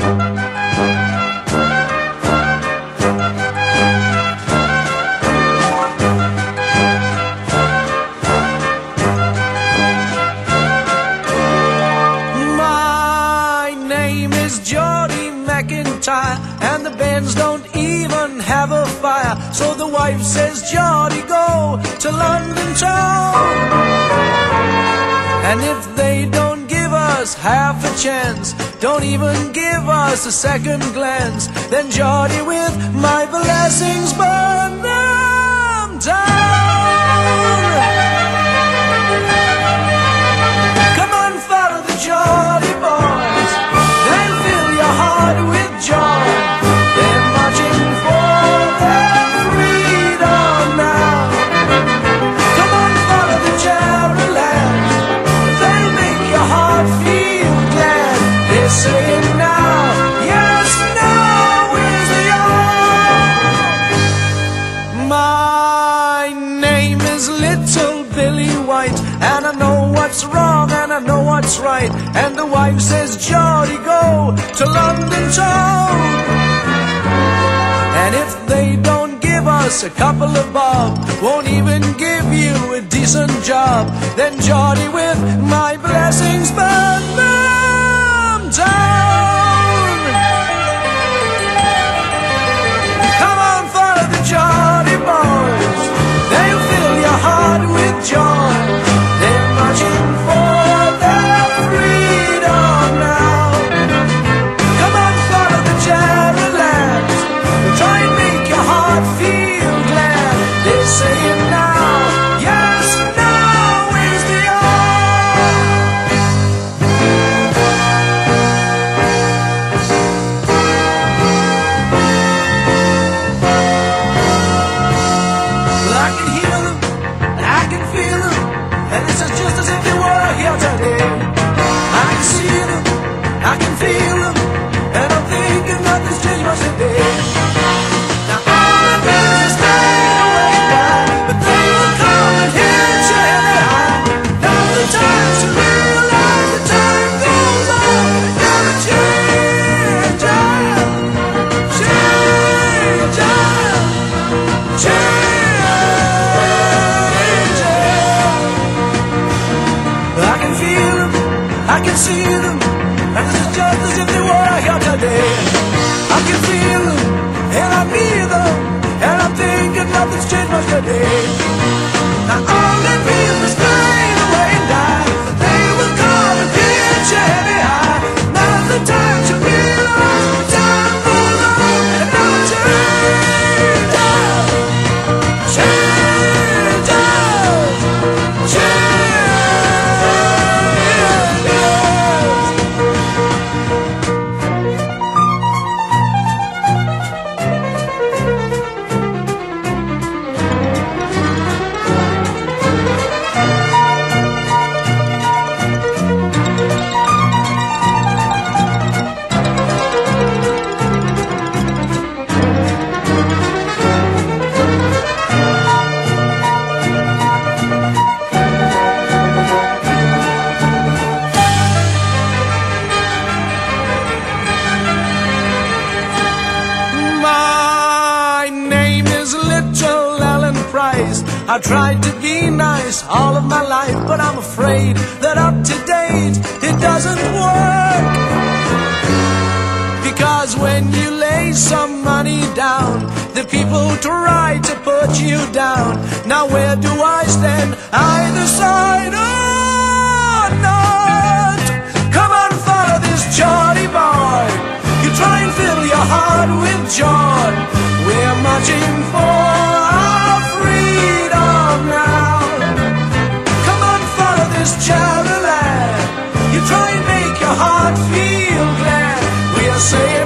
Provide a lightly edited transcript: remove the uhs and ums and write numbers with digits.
And the bands don't even have a fire. So the wife says, Geordie, go to London town. And if they don't give us half a chance, don't even give us a second glance, then Geordie, with my blessings, burn them down. Come on, follow the Geordie boys. They'll fill your heart with joy. They're marching for their freedom now. Come on, follow the Cherry Lads. They'll make your heart feel glad. They're saying now, yes, now is the hour. My name is Little Billy White, and I know what's wrong and I know what's right. And the wife says, Geordie, go to London town. And if they don't give us a couple of bob, won't even give you a decent job, then Geordie, with my blessings, burn them down. Come on, follow the Geordie boys. They'll fill your heart with joy. They're marching for their freedom now. Come on, follow the Cherry Lads. Try and make your heart feel glad. They're saying now, yes, now is the Well, I can hear them, and I can feel them, and it's just as if they were here today. I can see them, I can feel them, and I'm thinking nothing's changed much today. Now all the business fade away now, but they will come and hit you heavy high. Now's the time to realize the time goes on. Gotta change, change, change. I can feel them, I can see them, and this is just as if they were here today. I can feel them, and I need them, and I'm thinking nothing's changed much today. Now all that business fade away and die, but they will come and hit you heavy high. Now's the time to realize the time goes on, and now change, change, change. I tried to be nice all of my life, but I'm afraid that up to date it doesn't work. Because when you lay some money down, the people try to put you down. Now where do I stand? Either side or not? Come on, follow this Geordie boy. You try and fill your heart with joy. We're marching for our freedom now. Come on, follow this Cherry Lad. You try and make your heart feel glad. We are saying